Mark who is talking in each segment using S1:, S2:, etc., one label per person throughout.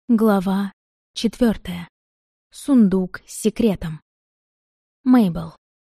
S1: Глава 4. Сундук с секретом. Мейбл.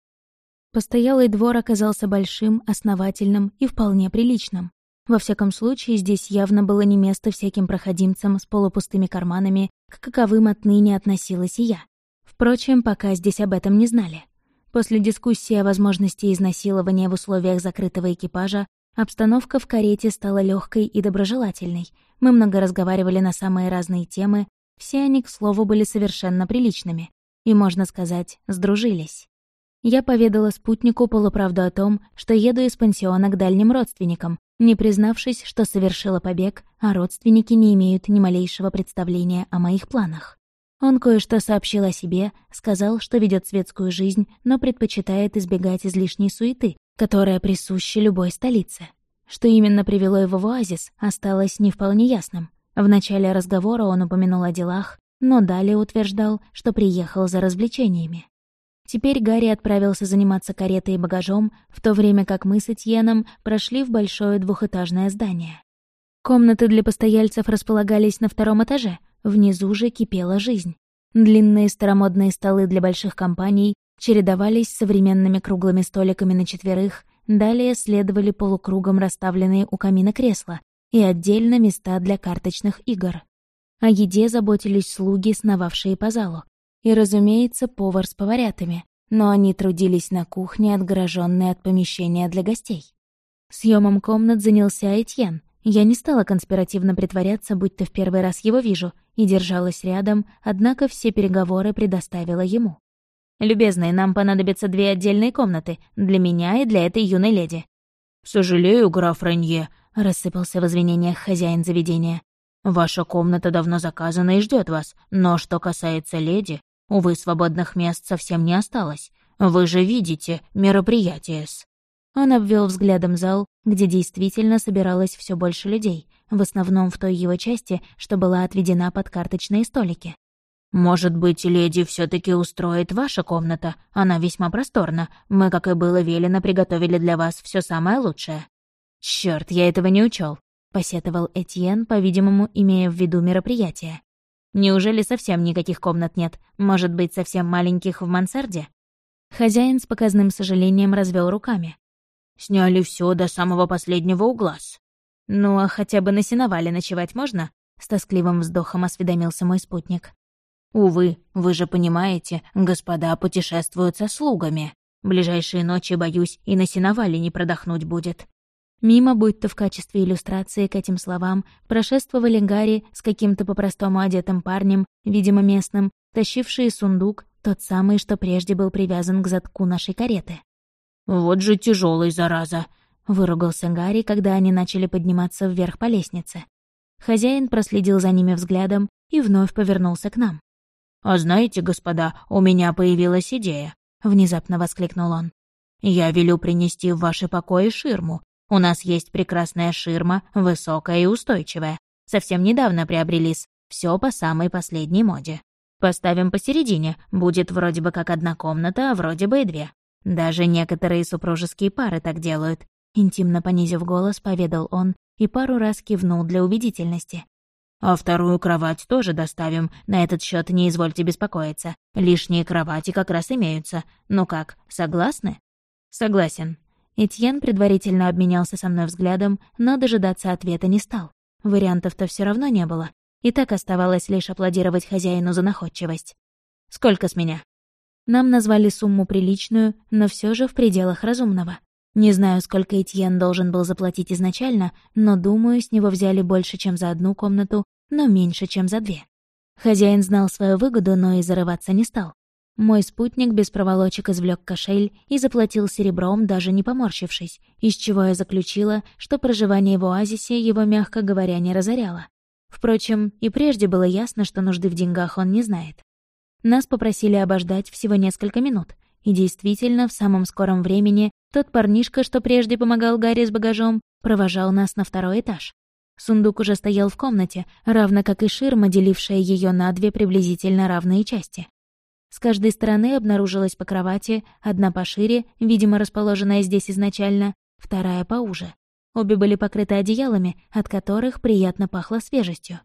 S1: Постоялый двор оказался большим, основательным и вполне приличным. Во всяком случае, здесь явно было не место всяким проходимцам с полупустыми карманами, к каковым отныне относилась и я. Впрочем, пока здесь об этом не знали. После дискуссии о возможности изнасилования в условиях закрытого экипажа обстановка в карете стала легкой и доброжелательной. Мы много разговаривали на самые разные темы, все они, к слову, были совершенно приличными. И, можно сказать, сдружились. Я поведала спутнику полуправду о том, что еду из пансиона к дальним родственникам, не признавшись, что совершила побег, а родственники не имеют ни малейшего представления о моих планах. Он кое-что сообщил о себе, сказал, что ведет светскую жизнь, но предпочитает избегать излишней суеты, которая присуща любой столице. Что именно привело его в оазис, осталось не вполне ясным. В начале разговора он упомянул о делах, но далее утверждал, что приехал за развлечениями. Теперь Гарри отправился заниматься каретой и багажом, в то время как мы с Этьеном прошли в большое двухэтажное здание. Комнаты для постояльцев располагались на втором этаже, внизу же кипела жизнь. Длинные старомодные столы для больших компаний чередовались с современными круглыми столиками на четверых, далее следовали полукругом расставленные у камина кресла и отдельно места для карточных игр. О еде заботились слуги, сновавшие по залу. И, разумеется, повар с поварятами, но они трудились на кухне, отгороженной от помещения для гостей. Съемом комнат занялся Этьен. Я не стала конспиративно притворяться, будто в первый раз его вижу, и держалась рядом, однако все переговоры предоставила ему. «Любезный, нам понадобятся 2 отдельные комнаты, для меня и для этой юной леди».
S2: «Сожалею, граф Ренье»,
S1: — рассыпался в извинениях хозяин заведения.
S2: «Ваша комната давно заказана и ждет вас, но что касается леди, увы, свободных мест совсем не осталось. Вы же видите мероприятие-с».
S1: Он обвел взглядом зал, где действительно собиралось все больше людей, в основном в той его части, что была отведена под карточные столики.
S2: «Может быть, леди все таки устроит ваша комната? Она весьма просторна. Мы, как и было велено, приготовили для вас все самое лучшее».
S1: Черт, я этого не учел, посетовал Этьен, по-видимому, имея в виду мероприятие. «Неужели совсем никаких комнат нет? Может быть, совсем маленьких в мансарде?» Хозяин с показным сожалением развел руками.
S2: «Сняли все до самого последнего угла-с».
S1: «Ну, а хотя бы на сеновале ночевать можно?» — с тоскливым вздохом осведомился мой спутник.
S2: «Увы, вы же понимаете, господа путешествуют со слугами. Ближайшие ночи, боюсь, и на сеновале не продохнуть будет».
S1: Мимо, будто в качестве иллюстрации к этим словам, прошествовали Гарри с каким-то по-простому одетым парнем, видимо местным, тащившие сундук, тот самый, что прежде был привязан к задку нашей кареты.
S2: «Вот же тяжелый, зараза!»
S1: — выругался Гарри, когда они начали подниматься вверх по лестнице. Хозяин проследил за ними взглядом и вновь повернулся к нам.
S2: «А знаете, господа, у меня появилась идея», — внезапно воскликнул он. «Я велю принести в ваши покои ширму. У нас есть прекрасная ширма, высокая и устойчивая. Совсем недавно приобрелись, все по самой последней моде. Поставим посередине, будет вроде бы как одна комната, а вроде бы и 2. Даже некоторые супружеские пары так делают», — интимно понизив голос, поведал он и пару раз кивнул для убедительности. «А вторую кровать тоже доставим, на этот счет не извольте беспокоиться. Лишние кровати как раз имеются. Ну как, согласны?»
S1: «Согласен». Этьен предварительно обменялся со мной взглядом, но дожидаться ответа не стал. Вариантов-то все равно не было. И так оставалось лишь аплодировать хозяину за находчивость. «Сколько с меня?» Нам назвали сумму приличную, но все же в пределах разумного. Не знаю, сколько Этьен должен был заплатить изначально, но, думаю, с него взяли больше, чем за одну комнату, но меньше, чем за 2. Хозяин знал свою выгоду, но и зарываться не стал. Мой спутник без проволочек извлек кошель и заплатил серебром, даже не поморщившись, из чего я заключила, что проживание в оазисе его, мягко говоря, не разоряло. Впрочем, и прежде было ясно, что нужды в деньгах он не знает. Нас попросили обождать всего несколько минут, и действительно, в самом скором времени тот парнишка, что прежде помогал Гарри с багажом, провожал нас на 2-й этаж. Сундук уже стоял в комнате, равно как и ширма, делившая ее на 2 приблизительно равные части. С каждой стороны обнаружилась по кровати, одна пошире, видимо, расположенная здесь изначально, вторая поуже. Обе были покрыты одеялами, от которых приятно пахло свежестью.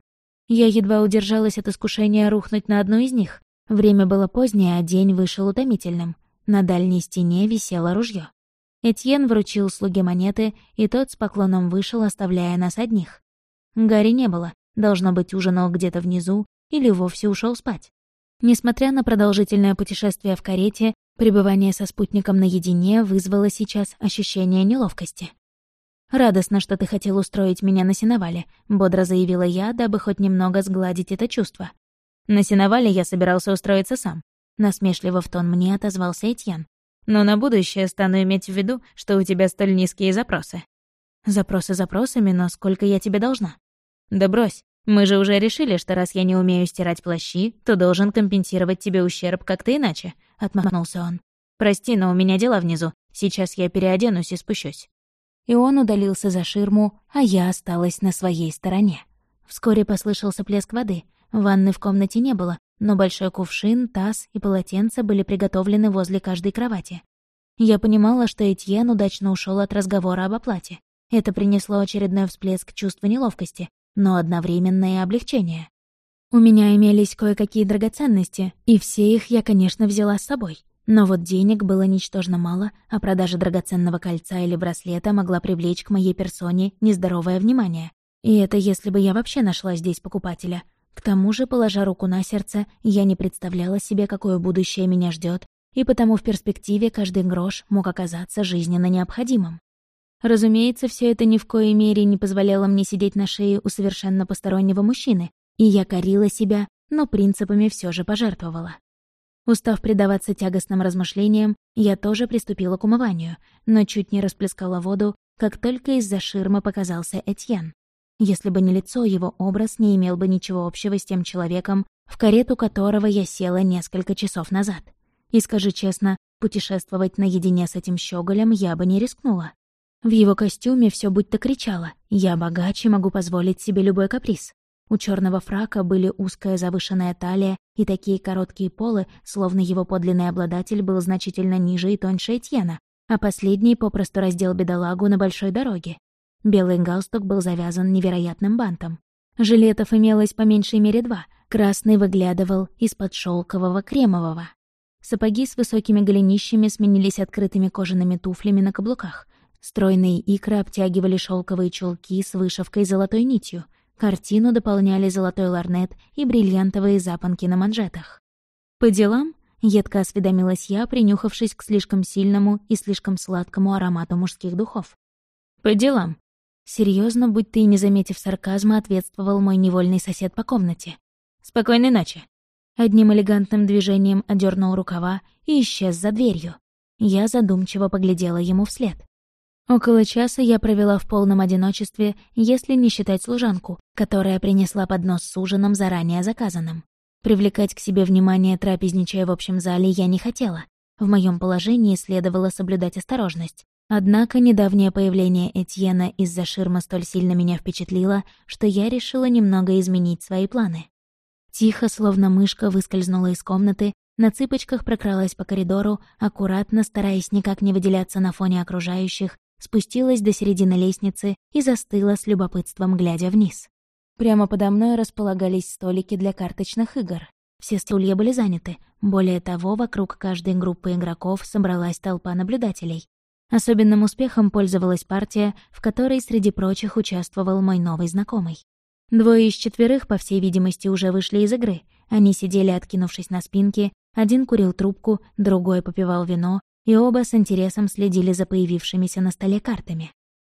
S1: Я едва удержалась от искушения рухнуть на одну из них. Время было позднее, а день вышел утомительным. На дальней стене висело ружье. Этьен вручил слуге монеты, и тот с поклоном вышел, оставляя нас одних. Гарри не было, должно быть, ужинал где-то внизу или вовсе ушел спать. Несмотря на продолжительное путешествие в карете, пребывание со спутником наедине вызвало сейчас ощущение неловкости. «Радостно, что ты хотел устроить меня на сеновале», — бодро заявила я, дабы хоть немного сгладить это чувство. «На сеновале я собирался устроиться сам», — насмешливо в тон мне отозвался Этьен. «Но на будущее стану иметь в виду, что у тебя столь низкие запросы». «Запросы запросами, но сколько я тебе должна?» «Да брось, мы же уже решили, что раз я не умею стирать плащи, то должен компенсировать тебе ущерб как-то иначе», — отмахнулся он. «Прости, но у меня дела внизу, сейчас я переоденусь и спущусь». И он удалился за ширму, а я осталась на своей стороне. Вскоре послышался плеск воды. Ванны в комнате не было, но большой кувшин, таз и полотенце были приготовлены возле каждой кровати. Я понимала, что Этьен удачно ушел от разговора об оплате. Это принесло очередной всплеск чувства неловкости, но одновременное облегчение. У меня имелись кое-какие драгоценности, и все их я, конечно, взяла с собой. Но вот денег было ничтожно мало, а продажа драгоценного кольца или браслета могла привлечь к моей персоне нездоровое внимание. И это если бы я вообще нашла здесь покупателя. К тому же, положа руку на сердце, я не представляла себе, какое будущее меня ждет, и потому в перспективе каждый грош мог оказаться жизненно необходимым. Разумеется, все это ни в коей мере не позволяло мне сидеть на шее у совершенно постороннего мужчины, и я корила себя, но принципами все же пожертвовала. Устав предаваться тягостным размышлениям, я тоже приступила к умыванию, но чуть не расплескала воду, как только из-за ширмы показался Этьен. Если бы не лицо, его образ не имел бы ничего общего с тем человеком, в карету которого я села несколько часов назад. И скажи честно, путешествовать наедине с этим щеголем я бы не рискнула. В его костюме все будто кричало: «Я богаче, могу позволить себе любой каприз». У черного фрака были узкая завышенная талия и такие короткие полы, словно его подлинный обладатель был значительно ниже и тоньше Этьена, а последний попросту раздел бедолагу на большой дороге. Белый галстук был завязан невероятным бантом. Жилетов имелось по меньшей мере 2, красный выглядывал из-под шелкового кремового. Сапоги с высокими голенищами сменились открытыми кожаными туфлями на каблуках. Стройные икры обтягивали шелковые чулки с вышивкой золотой нитью. Картину дополняли золотой лорнет и бриллиантовые запонки на манжетах. «По делам?» — едко осведомилась я, принюхавшись к слишком сильному и слишком сладкому аромату мужских духов. «По делам?» Серьезно, будь ты и не заметив сарказма, ответствовал мой невольный сосед по комнате. «Спокойной ночи». Одним элегантным движением одернул рукава и исчез за дверью. Я задумчиво поглядела ему вслед. Около часа я провела в полном одиночестве, если не считать служанку, которая принесла поднос с ужином, заранее заказанным. Привлекать к себе внимание, трапезничая в общем зале, я не хотела. В моем положении следовало соблюдать осторожность. Однако недавнее появление Этьена из-за ширмы столь сильно меня впечатлило, что я решила немного изменить свои планы. Тихо, словно мышка, выскользнула из комнаты, на цыпочках прокралась по коридору, аккуратно, стараясь никак не выделяться на фоне окружающих, спустилась до середины лестницы и застыла с любопытством, глядя вниз. Прямо подо мной располагались столики для карточных игр. Все стулья были заняты. Более того, вокруг каждой группы игроков собралась толпа наблюдателей. Особенным успехом пользовалась партия, в которой среди прочих участвовал мой новый знакомый. 2 из 4, по всей видимости, уже вышли из игры. Они сидели, откинувшись на спинки, один курил трубку, другой попивал вино, и оба с интересом следили за появившимися на столе картами.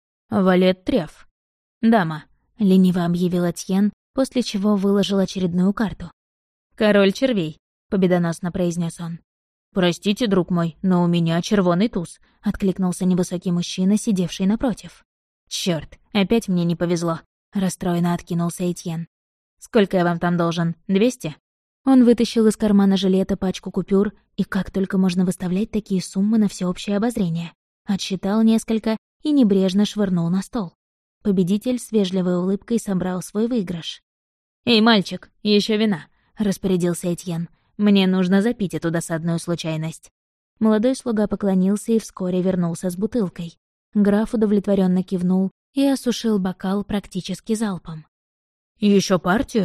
S1: «Валет Треф». «Дама», — лениво объявил Этьен, после чего выложил очередную карту. «Король червей», — победоносно произнес он. «Простите, друг мой, но у меня червоный туз», — откликнулся невысокий мужчина, сидевший напротив. «Чёрт, опять мне не повезло», — расстроенно откинулся Этьен. «Сколько я вам там должен? 200?» Он вытащил из кармана жилета пачку купюр, и как только можно выставлять такие суммы на всеобщее обозрение. Отсчитал несколько и небрежно швырнул на стол. Победитель с вежливой улыбкой собрал свой выигрыш. «Эй, мальчик, еще вина», — распорядился Этьен. «Мне нужно запить эту досадную случайность». Молодой слуга поклонился и вскоре вернулся с бутылкой. Граф удовлетворенно кивнул и осушил бокал практически залпом. «Еще партию?»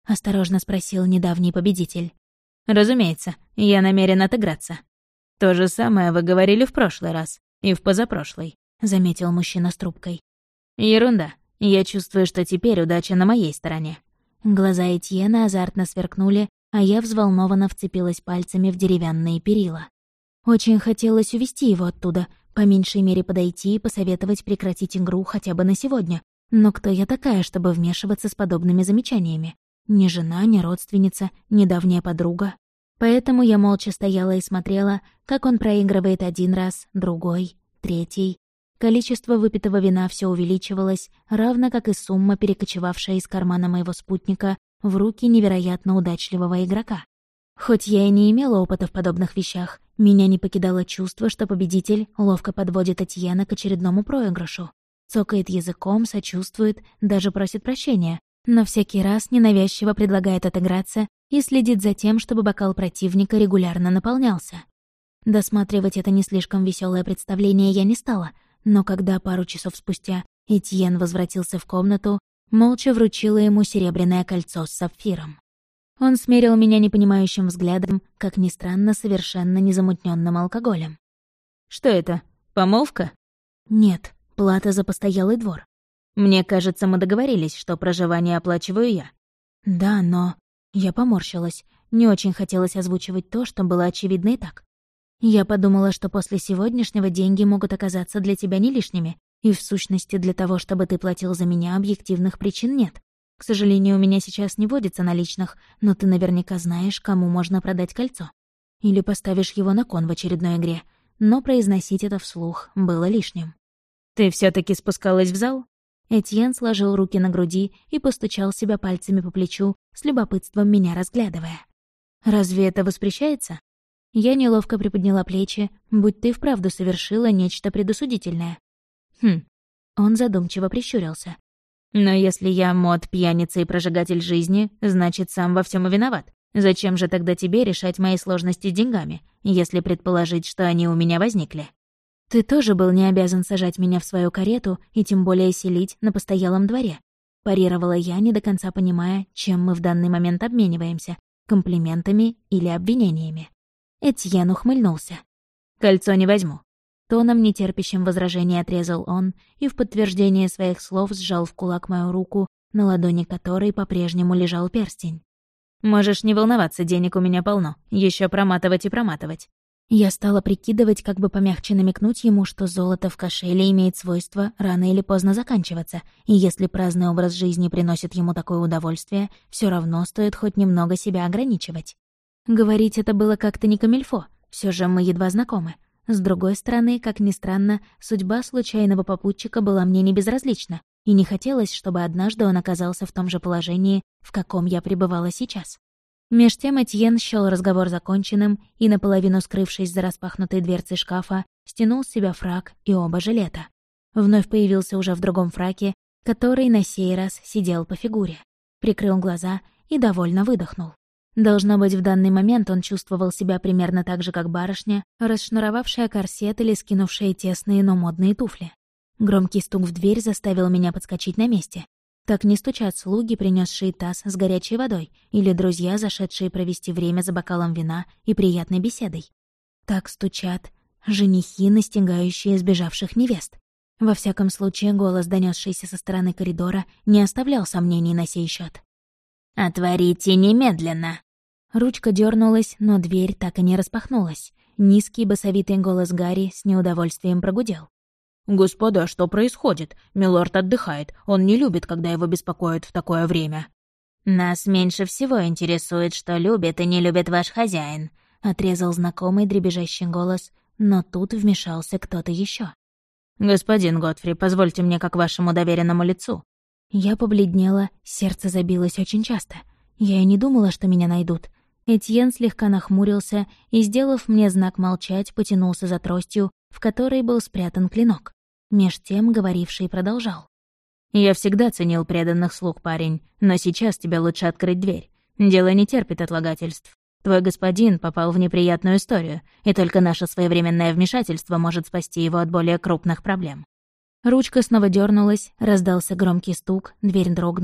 S1: осторожно спросил недавний победитель.
S2: «Разумеется, я намерен отыграться. То же самое вы говорили в прошлый раз и в позапрошлый», — заметил мужчина с трубкой. «Ерунда. Я чувствую, что теперь удача на моей стороне».
S1: Глаза Этьена азартно сверкнули, а я взволнованно вцепилась пальцами в деревянные перила. Очень хотелось увести его оттуда, по меньшей мере подойти и посоветовать прекратить игру хотя бы на сегодня. Но кто я такая, чтобы вмешиваться с подобными замечаниями? Ни жена, ни родственница, ни давняя подруга. Поэтому я молча стояла и смотрела, как он проигрывает один раз, другой, третий. Количество выпитого вина все увеличивалось, равно как и сумма, перекочевавшая из кармана моего спутника в руки невероятно удачливого игрока. Хоть я и не имела опыта в подобных вещах, меня не покидало чувство, что победитель ловко подводит Этьена к очередному проигрышу. Цокает языком, сочувствует, даже просит прощения, но всякий раз ненавязчиво предлагает отыграться и следит за тем, чтобы бокал противника регулярно наполнялся. Досматривать это не слишком веселое представление я не стала, но когда пару часов спустя Этьен возвратился в комнату, молча вручила ему серебряное кольцо с сапфиром. Он смерил меня непонимающим взглядом, как ни странно, совершенно незамутненным алкоголем.
S2: «Что это? Помолвка?»
S1: «Нет, плата за постоялый двор».
S2: «Мне кажется, мы договорились, что проживание оплачиваю я».
S1: «Да, но...» Я поморщилась. Не очень хотелось озвучивать то, что было очевидно и так. Я подумала, что после сегодняшнего деньги могут оказаться для тебя не лишними, и в сущности для того, чтобы ты платил за меня, объективных причин нет. К сожалению, у меня сейчас не водится наличных, но ты наверняка знаешь, кому можно продать кольцо. Или поставишь его на кон в очередной игре, но произносить это вслух было лишним.
S2: «Ты все таки спускалась в зал?»
S1: Этьен сложил руки на груди и постучал себя пальцами по плечу, с любопытством меня разглядывая. «Разве это воспрещается?» Я неловко приподняла плечи, будь ты вправду совершила нечто предосудительное.
S2: «Хм».
S1: Он задумчиво прищурился.
S2: «Но если я мод, пьяница и прожигатель жизни, значит, сам во всем и виноват. Зачем же тогда тебе решать мои сложности с деньгами, если предположить, что они у меня возникли?»
S1: «Ты тоже был не обязан сажать меня в свою карету и тем более селить на постоялом дворе», — парировала я, не до конца понимая, чем мы в данный момент обмениваемся — комплиментами или обвинениями. Этьен ухмыльнулся.
S2: «Кольцо не возьму».
S1: Тоном, нетерпящим возражения, отрезал он и в подтверждение своих слов сжал в кулак мою руку, на ладони которой по-прежнему лежал перстень.
S2: «Можешь не волноваться, денег у меня полно. Еще проматывать и проматывать».
S1: Я стала прикидывать, как бы помягче намекнуть ему, что золото в кошеле имеет свойство рано или поздно заканчиваться, и если праздный образ жизни приносит ему такое удовольствие, все равно стоит хоть немного себя ограничивать. Говорить это было как-то не камильфо, все же мы едва знакомы. С другой стороны, как ни странно, судьба случайного попутчика была мне не безразлична, и не хотелось, чтобы однажды он оказался в том же положении, в каком я пребывала сейчас. Меж тем Этьен счёл разговор законченным и, наполовину скрывшись за распахнутой дверцей шкафа, стянул с себя фрак и оба жилета. Вновь появился уже в другом фраке, который на сей раз сидел по фигуре. Прикрыл глаза и довольно выдохнул. Должно быть, в данный момент он чувствовал себя примерно так же, как барышня, расшнуровавшая корсет или скинувшая тесные, но модные туфли. Громкий стук в дверь заставил меня подскочить на месте. Так не стучат слуги, принесшие таз с горячей водой, или друзья, зашедшие провести время за бокалом вина и приятной беседой. Так стучат женихи, настигающие сбежавших невест. Во всяком случае, голос, донесшийся со стороны коридора, не оставлял сомнений на сей счет.
S2: «Отворите немедленно!»
S1: Ручка дернулась, но дверь так и не распахнулась. Низкий басовитый голос Гарри с неудовольствием прогудел.
S2: «Господа, что происходит? Милорд отдыхает. Он не любит, когда его беспокоят в такое время».
S3: «Нас меньше всего интересует, что любит и не любит ваш хозяин»,
S1: — отрезал знакомый дребезжащий голос, но тут вмешался кто-то еще.
S2: «Господин Готфри, позвольте мне как вашему доверенному лицу».
S1: Я побледнела, сердце забилось очень часто. Я и не думала, что меня найдут. Этьен слегка нахмурился и, сделав мне знак молчать, потянулся за тростью, в которой был спрятан клинок. Меж тем говоривший продолжал.
S2: «Я всегда ценил преданных слуг, парень, но сейчас тебе лучше открыть дверь. Дело не терпит отлагательств. Твой господин попал в неприятную историю, и только наше своевременное вмешательство может спасти его от более крупных проблем».
S1: Ручка снова дернулась, раздался громкий стук, дверь дрогнула,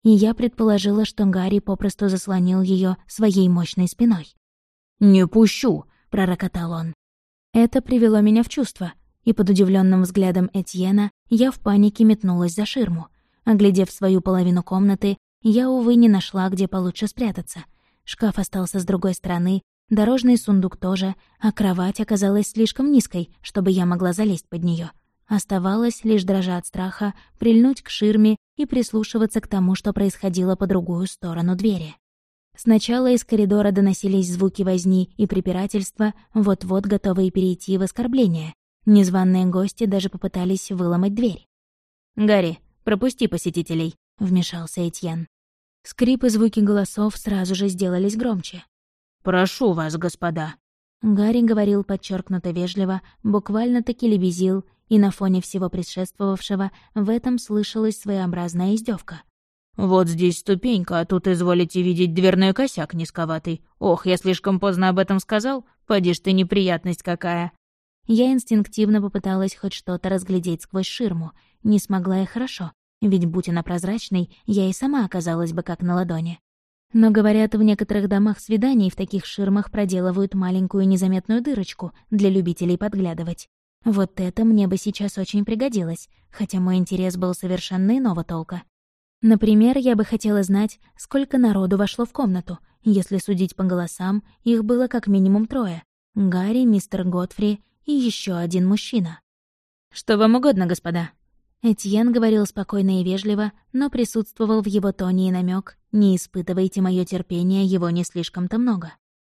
S1: и я предположила, что Гарри попросту заслонил ее своей мощной спиной.
S2: «Не пущу!» —
S1: пророкотал он. Это привело меня в чувство, и под удивленным взглядом Этьена я в панике метнулась за ширму. Оглядев свою половину комнаты, я, увы, не нашла, где получше спрятаться. Шкаф остался с другой стороны, дорожный сундук тоже, а кровать оказалась слишком низкой, чтобы я могла залезть под нее. Оставалось, лишь дрожа от страха, прильнуть к ширме и прислушиваться к тому, что происходило по другую сторону двери. Сначала из коридора доносились звуки возни и препирательства, вот-вот готовые перейти в оскорбление. Незваные гости даже попытались выломать дверь.
S2: «Гарри, пропусти посетителей», — вмешался Этьен.
S1: Скрип и звуки голосов сразу же сделались громче.
S2: «Прошу вас, господа».
S1: Гарри говорил подчеркнуто вежливо, буквально-таки лебезил, и на фоне всего предшествовавшего в этом слышалась своеобразная издевка.
S2: «Вот здесь ступенька, а тут, изволите видеть, дверной косяк низковатый. Ох, я слишком поздно об этом сказал? Поди ж ты, неприятность какая!»
S1: Я инстинктивно попыталась хоть что-то разглядеть сквозь ширму. Не смогла и хорошо, ведь, будь она прозрачной, я и сама оказалась бы как на ладони. Но, говорят, в некоторых домах свиданий в таких ширмах проделывают маленькую незаметную дырочку для любителей подглядывать. Вот это мне бы сейчас очень пригодилось, хотя мой интерес был совершенно иного толка. Например, я бы хотела знать, сколько народу вошло в комнату. Если судить по голосам, их было как минимум 3. Гарри, мистер Готфри и еще один мужчина.
S2: «Что вам угодно, господа?»
S1: Этьен говорил спокойно и вежливо, но присутствовал в его тоне и намек: «Не испытывайте мое терпение, его не слишком-то много».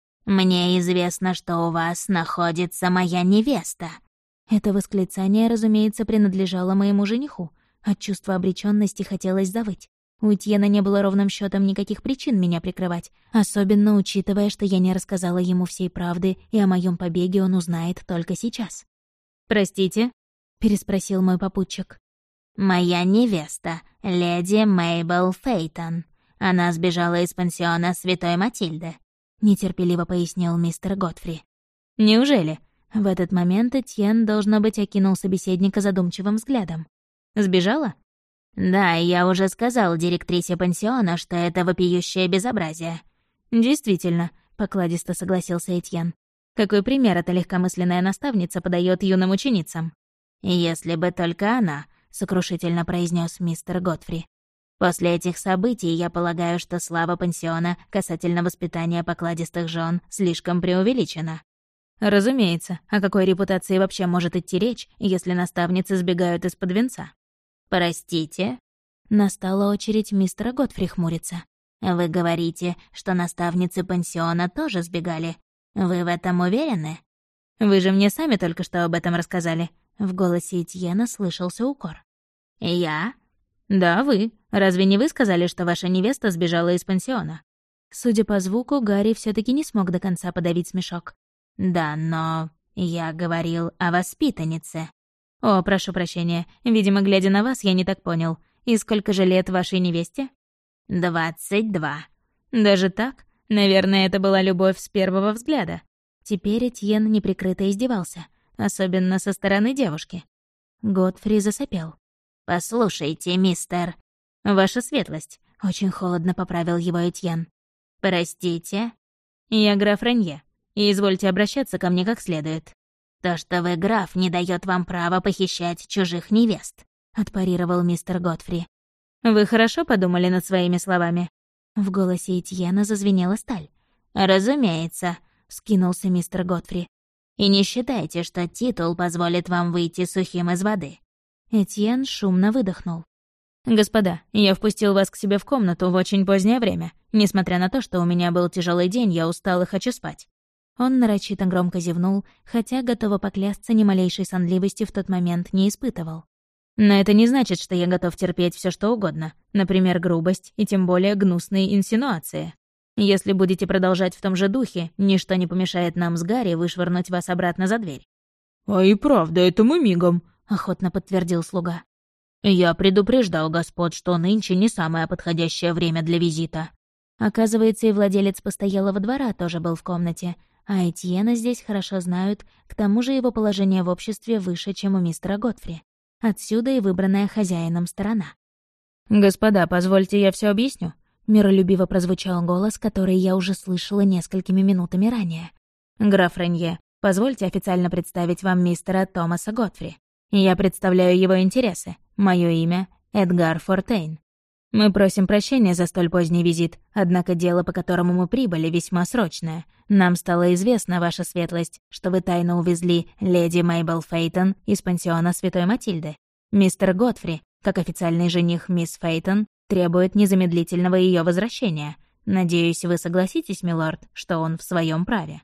S3: «Мне известно, что у вас находится моя невеста».
S1: Это восклицание, разумеется, принадлежало моему жениху. От чувства обречённости хотелось завыть. У Этьена не было ровным счётом никаких причин меня прикрывать, особенно учитывая, что я не рассказала ему всей правды, и о моём побеге он узнает только сейчас.
S2: «Простите?»
S1: — переспросил мой попутчик.
S3: «Моя невеста, леди Мейбл Фейтон. Она сбежала из пансиона Святой Матильды»,
S1: — нетерпеливо пояснил мистер Готфри.
S2: «Неужели?»
S1: В этот момент Этьен, должно быть, окинул собеседника задумчивым взглядом.
S2: «Сбежала?»
S3: «Да, я уже сказал директрисе пансиона, что это вопиющее безобразие».
S2: «Действительно», — покладисто согласился Этьен. «Какой пример эта легкомысленная наставница подает юным ученицам?»
S3: «Если бы только она», — сокрушительно произнес мистер Готфри. «После этих событий я полагаю, что слава пансиона касательно воспитания покладистых жен слишком преувеличена».
S2: «Разумеется. О какой репутации вообще может идти речь, если наставницы сбегают из-под венца?»
S3: «Простите?»
S1: Настала очередь мистера Готфри хмуриться.
S3: «Вы говорите, что наставницы пансиона тоже сбегали. Вы в этом уверены?»
S2: «Вы же мне сами только что об этом рассказали».
S1: В голосе Этьена слышался укор.
S3: «Я?»
S2: «Да, вы. Разве не вы сказали, что ваша невеста сбежала из пансиона?»
S1: Судя по звуку, Гарри все таки не смог до конца подавить смешок.
S3: «Да, но я говорил о воспитаннице».
S2: «О, прошу прощения. Видимо, глядя на вас, я не так понял. И сколько же лет вашей невесте?»
S3: 22.
S2: «Даже так? Наверное, это была любовь с первого взгляда».
S1: Теперь Этьен неприкрыто издевался, особенно со стороны девушки. Готфри засопел.
S3: «Послушайте, мистер...»
S2: «Ваша светлость»,
S1: — очень холодно поправил его Этьен.
S3: «Простите?»
S2: «Я граф Ранье, и извольте обращаться ко мне как следует».
S3: «То, что вы граф, не дает вам права похищать чужих невест»,
S1: — отпарировал мистер Готфри.
S2: «Вы хорошо подумали над своими словами?»
S1: В голосе Этьена зазвенела сталь.
S3: «Разумеется»,
S1: — вскинулся мистер Готфри.
S3: «И не считайте, что титул позволит вам выйти сухим из воды».
S1: Этьен шумно выдохнул.
S2: «Господа, я впустил вас к себе в комнату в очень позднее время. Несмотря на то, что у меня был тяжелый день, я устал и хочу спать».
S1: Он нарочито громко зевнул, хотя, готова поклясться, ни малейшей сонливости в тот момент не испытывал.
S2: «Но это не значит, что я готов терпеть все что угодно, например, грубость и тем более гнусные инсинуации. Если будете продолжать в том же духе, ничто не помешает нам с Гарри вышвырнуть вас обратно за дверь».
S4: «А и правда, это мы мигом»,
S1: — охотно подтвердил слуга.
S3: «Я предупреждал господ, что нынче не самое подходящее время для визита».
S1: Оказывается, и владелец постоялого двора тоже был в комнате, а Этьена здесь хорошо знают, к тому же его положение в обществе выше, чем у мистера Готфри. Отсюда и выбранная хозяином сторона. «Господа, позвольте, я все объясню», — миролюбиво прозвучал голос, который я уже слышала несколькими минутами ранее. «Граф Ренье, позвольте официально представить вам мистера Томаса Готфри. Я представляю его интересы. Мое имя — Эдгар Фортейн. Мы просим прощения за столь поздний визит, однако дело, по которому мы прибыли, весьма срочное. Нам стало известно, ваша светлость, что вы тайно увезли леди Мейбл Фейтон из пансиона Святой Матильды. Мистер Готфри, как официальный жених мисс Фейтон, требует незамедлительного ее возвращения. Надеюсь, вы согласитесь, милорд, что он в своем праве».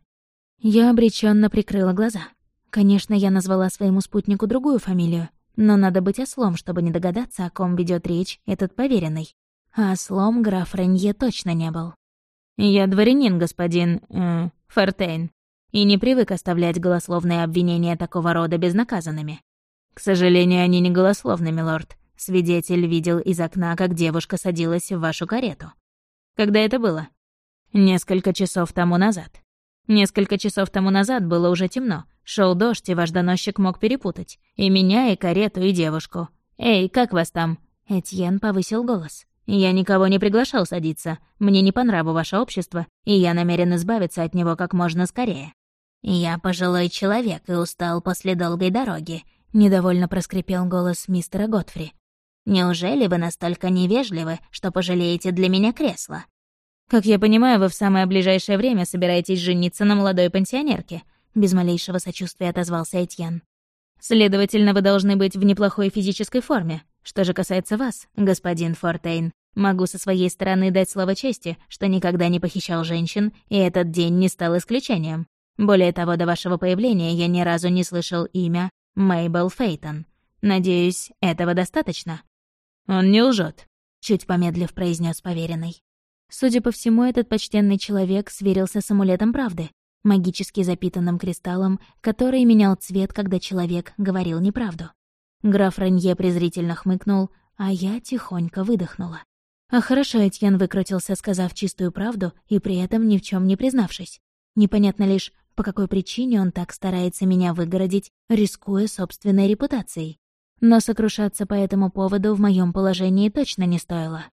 S1: Я обреченно прикрыла глаза. Конечно, я назвала своему спутнику другую фамилию, но надо быть ослом, чтобы не догадаться, о ком ведет речь этот поверенный. А ослом граф Ренье точно не был. «Я дворянин, господин... Фортейн, и не привык оставлять голословные обвинения такого рода безнаказанными. К сожалению, они не голословны, милорд. Свидетель видел из окна, как девушка садилась в вашу карету. Когда это было? Несколько часов тому назад. Несколько часов тому назад было уже темно. Шел дождь, и ваш доносчик мог перепутать. И меня, и карету, и девушку. Эй, как вас там?» Этьен повысил голос. «Я никого не приглашал садиться. Мне не по нраву ваше общество, и я намерен избавиться от него как можно скорее».
S3: «Я пожилой человек и устал после долгой дороги»,
S1: — недовольно проскрипел голос мистера Готфри.
S3: «Неужели вы настолько невежливы, что пожалеете для меня кресло?»
S1: «Как я понимаю, вы в самое ближайшее время собираетесь жениться на молодой пансионерке», — без малейшего сочувствия отозвался Этьен. «Следовательно, вы должны быть в неплохой физической форме. Что же касается вас, господин Фортейн, могу со своей стороны дать слово чести, что никогда не похищал женщин, и этот день не стал исключением. Более того, до вашего появления я ни разу не слышал имя Мейбл Фейтон. Надеюсь, этого достаточно?» «Он не лжет», — чуть помедлив произнес поверенный. Судя по всему, этот почтенный человек сверился с амулетом правды, магически запитанным кристаллом, который менял цвет, когда человек говорил неправду. Граф Ренье презрительно хмыкнул, а я тихонько выдохнула. А хорошо Этьен выкрутился, сказав чистую правду и при этом ни в чем не признавшись. Непонятно лишь, по какой причине он так старается меня выгородить, рискуя собственной репутацией. Но сокрушаться по этому поводу в моем положении точно не стоило.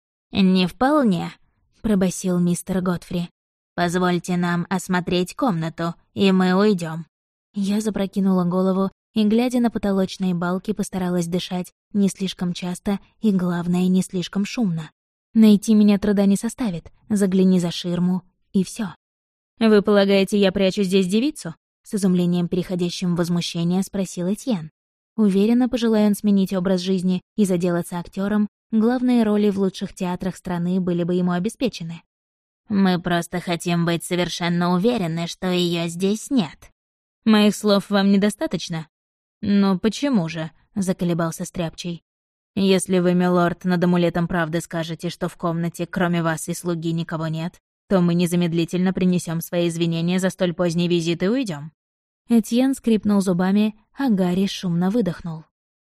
S3: «Не вполне», — пробасил мистер Готфри.
S2: «Позвольте нам осмотреть комнату, и мы уйдем.
S1: Я запрокинула голову и, глядя на потолочные балки, постаралась дышать не слишком часто и, главное, не слишком шумно. Найти меня труда не составит, загляни за ширму, и все. «Вы полагаете, я прячу здесь девицу?» — с изумлением, переходящим в возмущение, спросил Этьен. Уверенно, пожелая он сменить образ жизни и заделаться актером, главные роли в лучших театрах страны были бы ему обеспечены.
S2: Мы просто хотим быть совершенно уверены, что ее здесь нет».
S1: «Моих слов вам недостаточно?» «Ну почему же?» — заколебался Стряпчий. «Если вы, милорд, над амулетом правды скажете, что в комнате кроме вас и слуги никого нет, то мы незамедлительно принесем свои извинения за столь поздний визит и уйдем». Этьен скрипнул зубами, а Гарри шумно выдохнул.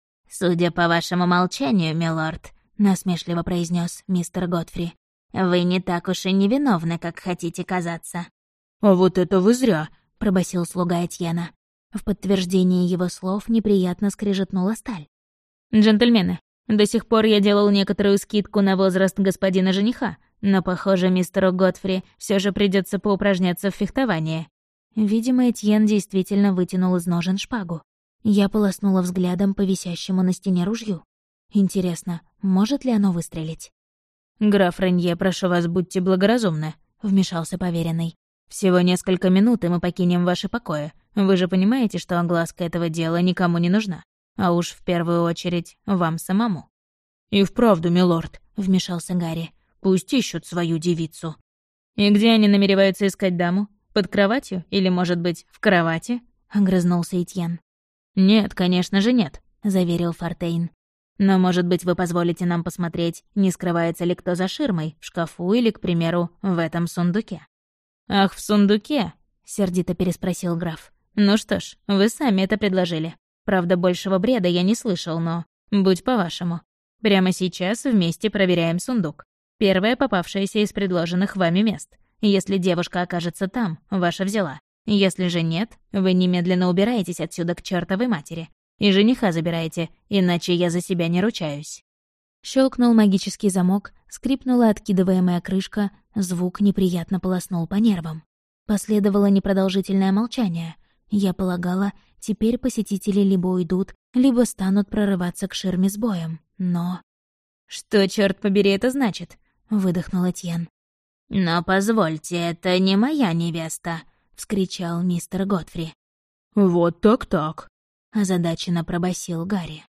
S2: «Судя по вашему молчанию, милорд», — насмешливо произнес мистер Готфри, «вы не так уж и невиновны, как хотите казаться».
S4: «А вот это вы зря»,
S1: — пробасил слуга Этьена. В подтверждение его слов неприятно скрежетнула сталь. «Джентльмены, до сих пор я делал некоторую скидку на возраст господина жениха, но, похоже, мистеру Готфри все же придется поупражняться в фехтовании». Видимо, Этьен действительно вытянул из ножен шпагу. Я полоснула взглядом по висящему на стене ружью. Интересно, может ли оно выстрелить? «Граф Ренье, прошу вас, будьте благоразумны», — вмешался поверенный. «Всего несколько минут, и мы покинем ваши покои. Вы же понимаете, что огласка этого дела никому не нужна. А уж в первую очередь вам самому».
S4: «И вправду, милорд»,
S1: — вмешался Гарри.
S4: «Пусть ищут свою девицу».
S1: «И где они намереваются искать даму? Под кроватью? Или, может быть, в кровати?» — огрызнулся Этьен. «Нет, конечно же нет», — заверил Фортейн. «Но, может быть, вы позволите нам посмотреть, не скрывается ли кто за ширмой, в шкафу или, к примеру, в этом сундуке?» «Ах, в сундуке?» — сердито переспросил граф. «Ну что ж, вы сами это предложили. Правда, большего бреда я не слышал, но будь по-вашему. Прямо сейчас вместе проверяем сундук. Первое попавшееся из предложенных вами мест. Если девушка окажется там, ваша взяла. Если же нет, вы немедленно убираетесь отсюда к чертовой матери. И жениха забираете, иначе я за себя не ручаюсь». Щелкнул магический замок, скрипнула откидываемая крышка, звук неприятно полоснул по нервам. Последовало непродолжительное молчание. Я полагала, теперь посетители либо уйдут, либо станут прорываться к ширме с боем. Но... «Что, черт побери, это значит?» — выдохнул Этьен.
S3: «Но позвольте, это не моя невеста»,
S1: — вскричал мистер Готфри.
S4: «Вот так-так»,
S1: — озадаченно пробасил Гарри.